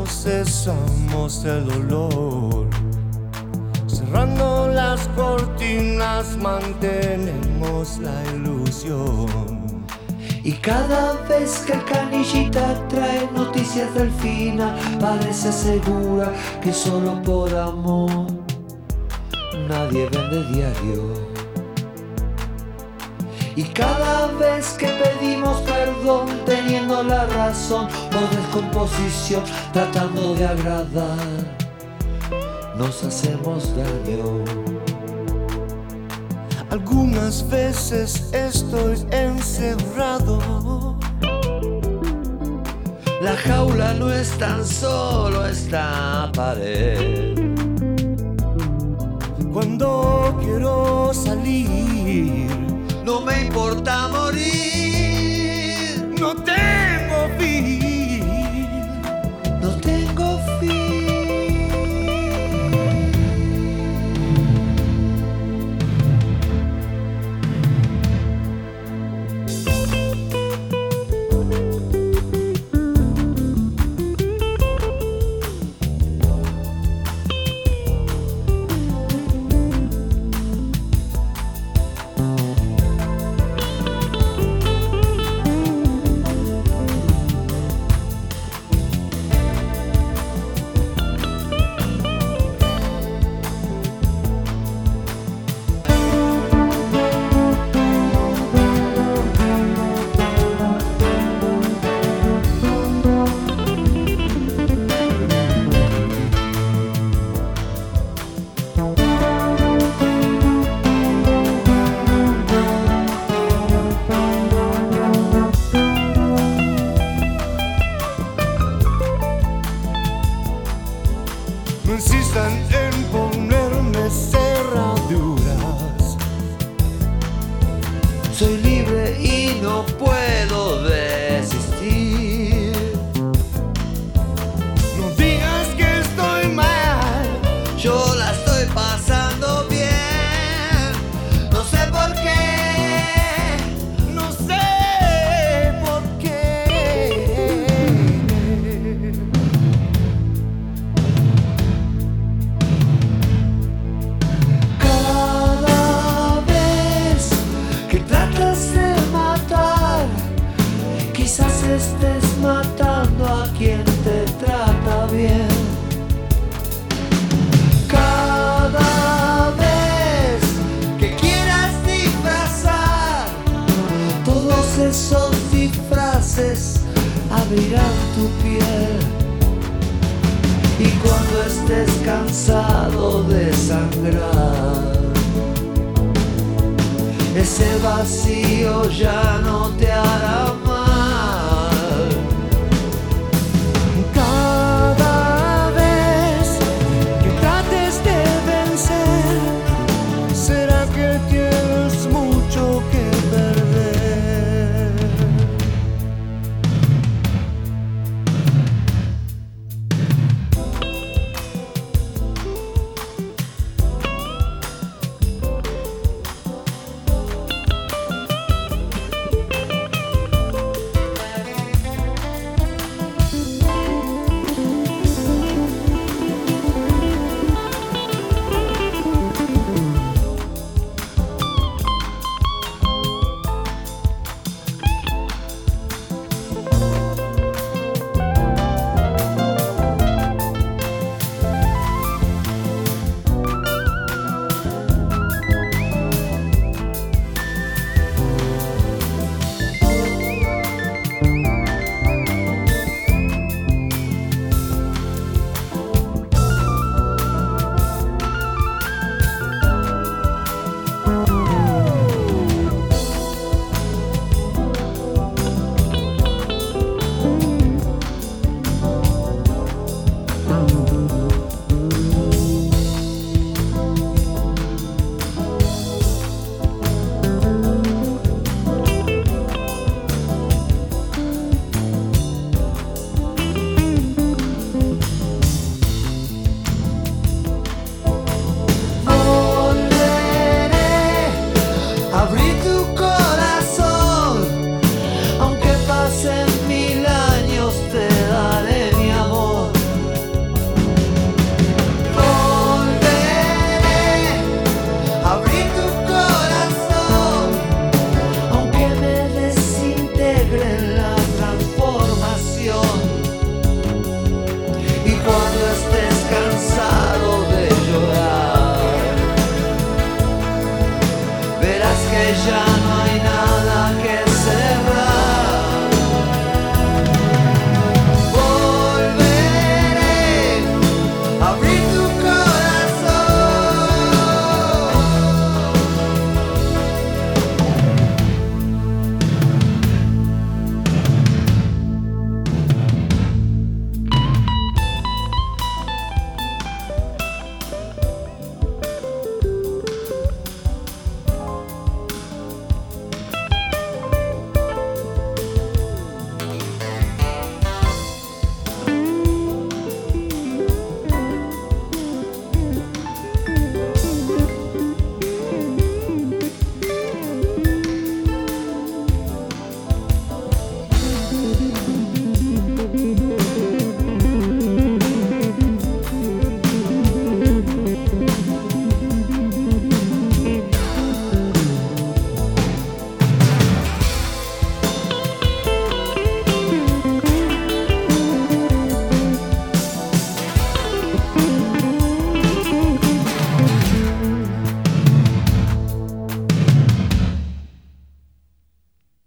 procesamos el olor. Cerrando las cortinas mantenemos la ilusión. Y cada vez que el canillita trae noticias del final, parece segura que solo por amor nadie vende diario. Y cada vez que pedimos perdón teniendo la razón por descomposición, tratando de agradar, nos hacemos daño. Algunas veces estoy encerrado. La jaula no es tan solo esta pared. Cuando quiero salir, no me importa morir. no tengo fin. No tengo fin. No insistan en ponerme cerraduras. Soy libre y no puedo desistir. No digas que estoy mal, Yo la estoy pasando bien. No sé por qué. no sé por qué. Cada vez que tratas de matar, quizás estés matando a quien te trata bien. Cada vez que quieras disfrazar, todos esos disfraces abrirán tu piel. Y cuando estés cansado de sangrar, ese vacío ya no te hará mal.